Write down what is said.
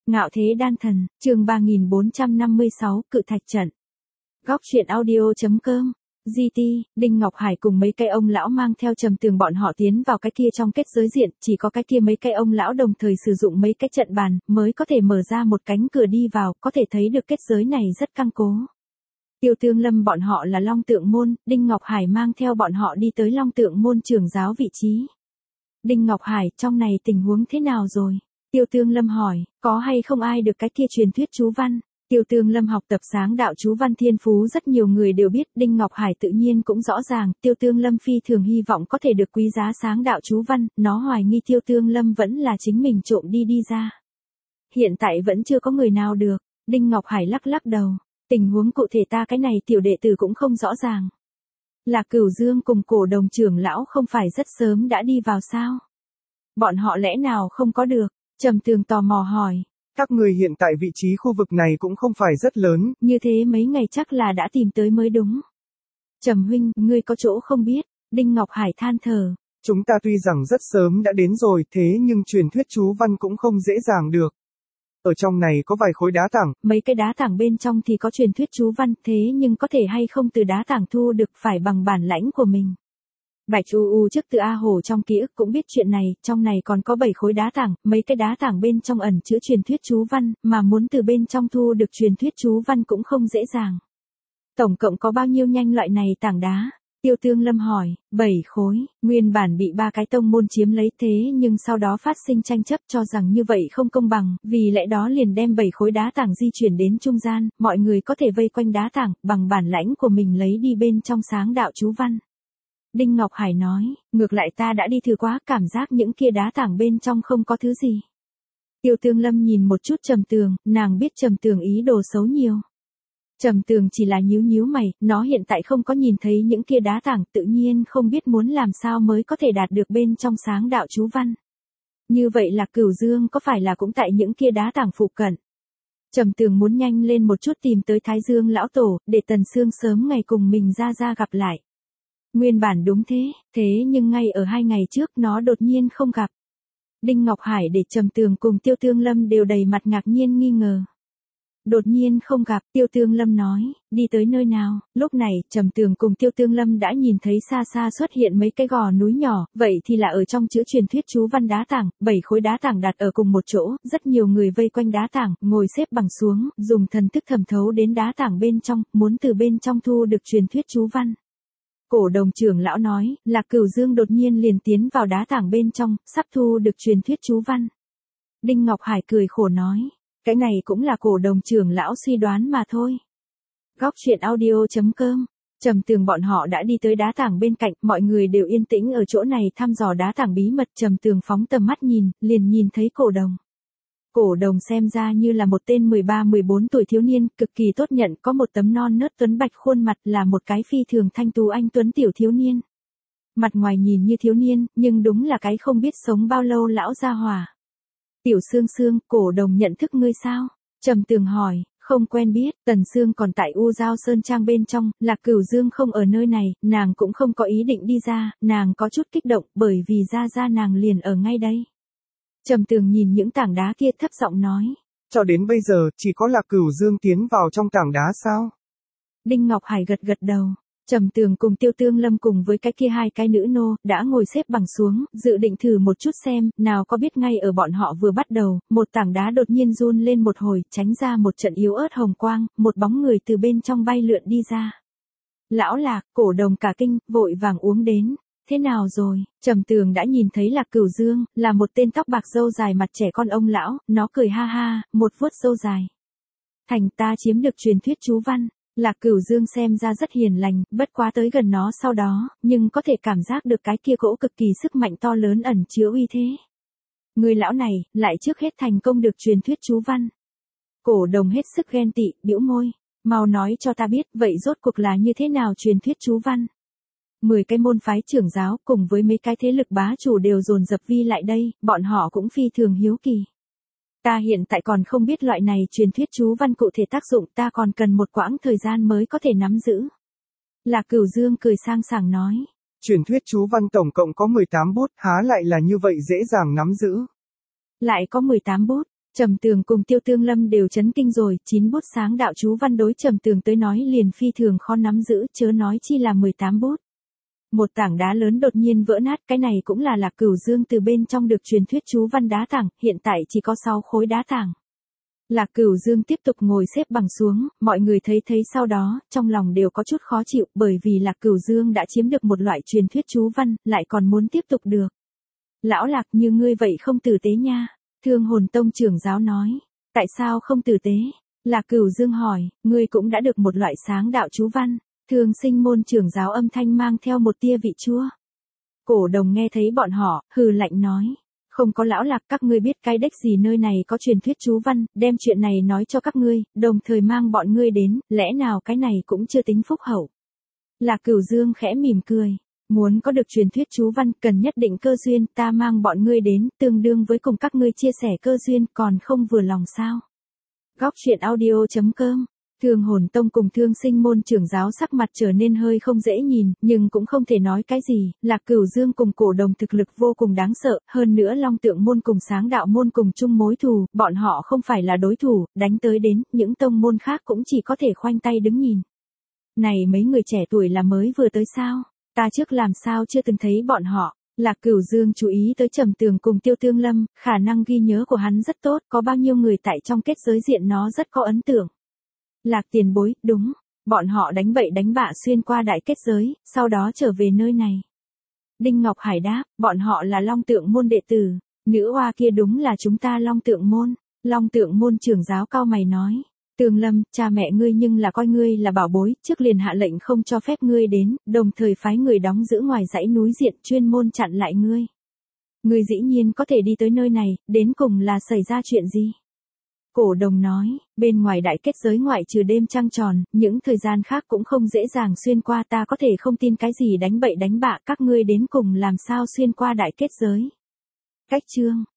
Ngạo thế đan thần, chương 3456, cự thạch trận. Góc truyện audio.com. GT, Đinh Ngọc Hải cùng mấy cây ông lão mang theo Trầm Tường bọn họ tiến vào cái kia trong kết giới diện, chỉ có cái kia mấy cây ông lão đồng thời sử dụng mấy cái trận bàn, mới có thể mở ra một cánh cửa đi vào, có thể thấy được kết giới này rất căng cố. Tiêu Tương Lâm bọn họ là Long Tượng môn, Đinh Ngọc Hải mang theo bọn họ đi tới Long Tượng môn trưởng giáo vị trí. Đinh Ngọc Hải, trong này tình huống thế nào rồi? Tiêu Tương Lâm hỏi, có hay không ai được cái kia truyền thuyết chú văn? Tiêu Tương Lâm học tập sáng đạo chú văn thiên phú rất nhiều người đều biết, Đinh Ngọc Hải tự nhiên cũng rõ ràng, Tiêu Tương Lâm phi thường hy vọng có thể được quý giá sáng đạo chú văn, nó hoài nghi Tiêu Tương Lâm vẫn là chính mình trộm đi ra. Hiện tại vẫn chưa có người nào được, Đinh Ngọc Hải lắc lắc đầu, tình huống cụ thể ta cái này tiểu đệ tử cũng không rõ ràng. Là Cửu Dương cùng Cổ Đồng trưởng lão không phải rất sớm đã đi vào sao? Bọn họ lẽ nào không có được? Trầm Tường tò mò hỏi. Các người hiện tại vị trí khu vực này cũng không phải rất lớn. Như thế mấy ngày chắc là đã tìm tới mới đúng. Trầm huynh, ngươi có chỗ không biết? Đinh Ngọc Hải than thở. Chúng ta tuy rằng rất sớm đã đến rồi, thế nhưng truyền thuyết chú văn cũng không dễ dàng được. Ở trong này có vài khối đá tảng. Mấy cái đá tảng bên trong thì có truyền thuyết chú văn, thế nhưng có thể hay không từ đá tảng thu được phải bằng bản lãnh của mình. Bạch U trước từ A Hồ trong ký ức cũng biết chuyện này, trong này còn có 7 khối đá tảng, mấy cái đá tảng bên trong ẩn chứa truyền thuyết chú văn, mà muốn từ bên trong thu được truyền thuyết chú văn cũng không dễ dàng. Tổng cộng có bao nhiêu nhanh loại này tảng đá? Tiêu Tương Lâm hỏi, 7 khối, nguyên bản bị 3 cái tông môn chiếm lấy thế nhưng sau đó phát sinh tranh chấp cho rằng như vậy không công bằng, vì lẽ đó liền đem 7 khối đá tảng di chuyển đến trung gian, mọi người có thể vây quanh đá tảng, bằng bản lãnh của mình lấy đi bên trong sáng đạo chú văn. Đinh Ngọc Hải nói, ngược lại ta đã đi thử quá, cảm giác những kia đá tảng bên trong không có thứ gì. Tiêu Tương Lâm nhìn một chút Trầm Tường, nàng biết Trầm Tường ý đồ xấu nhiều. Trầm Tường chỉ là nhíu mày, nó hiện tại không có nhìn thấy những kia đá tảng, tự nhiên không biết muốn làm sao mới có thể đạt được bên trong sáng đạo chú văn. Như vậy là Cửu Dương có phải là cũng tại những kia đá tảng phụ cận? Trầm Tường muốn nhanh lên một chút tìm tới Thái Dương lão tổ, để Tần Sương sớm ngày cùng mình ra gặp lại. Nguyên bản đúng thế nhưng ngay ở 2 ngày trước nó đột nhiên không gặp. Đinh Ngọc Hải để Trầm Tường cùng Tiêu Tương Lâm đều đầy mặt ngạc nhiên nghi ngờ. Đột nhiên không gặp, Tiêu Tương Lâm nói, đi tới nơi nào? Lúc này, Trầm Tường cùng Tiêu Tương Lâm đã nhìn thấy xa xa xuất hiện mấy cái gò núi nhỏ, vậy thì là ở trong chữ truyền thuyết chú văn đá tảng, 7 khối đá tảng đặt ở cùng một chỗ, rất nhiều người vây quanh đá tảng, ngồi xếp bằng xuống, dùng thần thức thẩm thấu đến đá tảng bên trong, muốn từ bên trong thu được truyền thuyết chú văn. Cổ Đồng trưởng lão nói, là Cửu Dương đột nhiên liền tiến vào đá tảng bên trong, sắp thu được truyền thuyết chú văn. Đinh Ngọc Hải cười khổ nói, cái này cũng là Cổ Đồng trưởng lão suy đoán mà thôi. Góc truyện audio.com. Trầm Tường bọn họ đã đi tới đá tảng bên cạnh, mọi người đều yên tĩnh ở chỗ này thăm dò đá tảng bí mật. Trầm Tường phóng tầm mắt liền nhìn thấy Cổ Đồng. Cổ Đồng xem ra như là một tên 13-14 tuổi thiếu niên, cực kỳ tốt nhận, có một tấm non nớt tuấn bạch khuôn mặt, là một cái phi thường thanh tú anh tuấn tiểu thiếu niên. Mặt ngoài nhìn như thiếu niên, nhưng đúng là cái không biết sống bao lâu lão gia hỏa. Tiểu Sương, Cổ Đồng nhận thức ngươi sao? Trầm Tường hỏi, không quen biết, Tần Sương còn tại U Giao Sơn Trang bên trong, là Cửu Dương không ở nơi này, nàng cũng không có ý định đi ra, nàng có chút kích động, bởi vì ra nàng liền ở ngay đây. Trầm Tường nhìn những tảng đá kia thấp giọng nói. Cho đến bây giờ, chỉ có là Cửu Dương tiến vào trong tảng đá sao? Đinh Ngọc Hải gật đầu. Trầm Tường cùng Tiêu Tương Lâm cùng với cái kia 2 cái nữ nô, đã ngồi xếp bằng xuống, dự định thử một chút xem, nào có biết ngay ở bọn họ vừa bắt đầu, một tảng đá đột nhiên run lên một hồi, tránh ra một trận yếu ớt hồng quang, một bóng người từ bên trong bay lượn đi ra. Lão Lạc, Cổ Đồng cả kinh, vội vàng uống đến. Thế nào rồi? Trầm Tường đã nhìn thấy là Cửu Dương, là một tên tóc bạc râu dài mặt trẻ con ông lão, nó cười ha ha, một vuốt râu dài. Thành ta chiếm được truyền thuyết chú văn. Là Cửu Dương xem ra rất hiền lành, bất quá tới gần nó sau đó, nhưng có thể cảm giác được cái kia gỗ cực kỳ sức mạnh to lớn ẩn chứa uy thế. Người lão này, lại trước hết thành công được truyền thuyết chú văn. Cổ Đồng hết sức ghen tị, bĩu môi. Mau nói cho ta biết, vậy rốt cuộc là như thế nào truyền thuyết chú văn? 10 cái môn phái trưởng giáo cùng với mấy cái thế lực bá chủ đều dồn dập vi lại đây, bọn họ cũng phi thường hiếu kỳ. Ta hiện tại còn không biết loại này truyền thuyết chú văn cụ thể tác dụng, ta còn cần một quãng thời gian mới có thể nắm giữ. Là Cửu Dương cười sang sảng nói. Truyền thuyết chú văn tổng cộng có 18 bút, há lại là như vậy dễ dàng nắm giữ. Lại có 18 bút, Trầm Tường cùng Tiêu Tương Lâm đều chấn kinh rồi, 9 bút sáng đạo chú văn đối Trầm Tường tới nói liền phi thường khó nắm giữ, chớ nói chi là 18 bút. Một tảng đá lớn đột nhiên vỡ nát, cái này cũng là Lạc Cửu Dương từ bên trong được truyền thuyết chú văn đá tảng, hiện tại chỉ có 6 khối đá tảng. Lạc Cửu Dương tiếp tục ngồi xếp bằng xuống, mọi người thấy sau đó, trong lòng đều có chút khó chịu, bởi vì Lạc Cửu Dương đã chiếm được một loại truyền thuyết chú văn, lại còn muốn tiếp tục được. Lão Lạc, như ngươi vậy không tử tế nha. Thương Hồn Tông trưởng giáo nói. Tại sao không tử tế? Lạc Cửu Dương hỏi, ngươi cũng đã được một loại sáng đạo chú văn. Thương Sinh môn trưởng giáo âm thanh mang theo một tia vị chua. Cổ Đồng nghe thấy bọn họ, hừ lạnh nói. Không có Lão Lạc, các ngươi biết cái đếch gì nơi này có truyền thuyết chú văn, đem chuyện này nói cho các ngươi, đồng thời mang bọn ngươi đến, lẽ nào cái này cũng chưa tính phúc hậu. Lạc Cửu Dương khẽ mỉm cười. Muốn có được truyền thuyết chú văn cần nhất định cơ duyên, ta mang bọn ngươi đến, tương đương với cùng các ngươi chia sẻ cơ duyên, còn không vừa lòng sao? Góc truyện audio.com. Thương Hồn Tông cùng Thương Sinh môn trưởng giáo sắc mặt trở nên hơi không dễ nhìn, nhưng cũng không thể nói cái gì, Lạc Cửu Dương cùng Cổ Đồng thực lực vô cùng đáng sợ, hơn nữa Long Tượng môn cùng Sáng Đạo môn cùng chung mối thù, bọn họ không phải là đối thủ, đánh tới đến, những tông môn khác cũng chỉ có thể khoanh tay đứng nhìn. Này mấy người trẻ tuổi là mới vừa tới sao? Ta trước làm sao chưa từng thấy bọn họ. Lạc Cửu Dương chú ý tới Trầm Tường cùng Tiêu Tương Lâm, khả năng ghi nhớ của hắn rất tốt, có bao nhiêu người tại trong kết giới diện nó rất có ấn tượng. Lạc tiền bối, đúng, bọn họ đánh bậy đánh bạ xuyên qua đại kết giới, sau đó trở về nơi này. Đinh Ngọc Hải đáp, bọn họ là Long Tượng môn đệ tử, nữ oa kia đúng là chúng ta Long Tượng môn. Long Tượng môn trưởng giáo cao mày nói. Tương Lâm, cha mẹ ngươi nhưng là coi ngươi là bảo bối, trước liền hạ lệnh không cho phép ngươi đến, đồng thời phái người đóng giữ ngoài dãy núi diện chuyên môn chặn lại ngươi. Ngươi dĩ nhiên có thể đi tới nơi này, đến cùng là xảy ra chuyện gì? Cổ Đồng nói, bên ngoài đại kết giới ngoại trừ đêm trăng tròn, những thời gian khác cũng không dễ dàng xuyên qua, ta có thể không tin cái gì đánh bậy đánh bạ, các ngươi đến cùng làm sao xuyên qua đại kết giới. Cách chương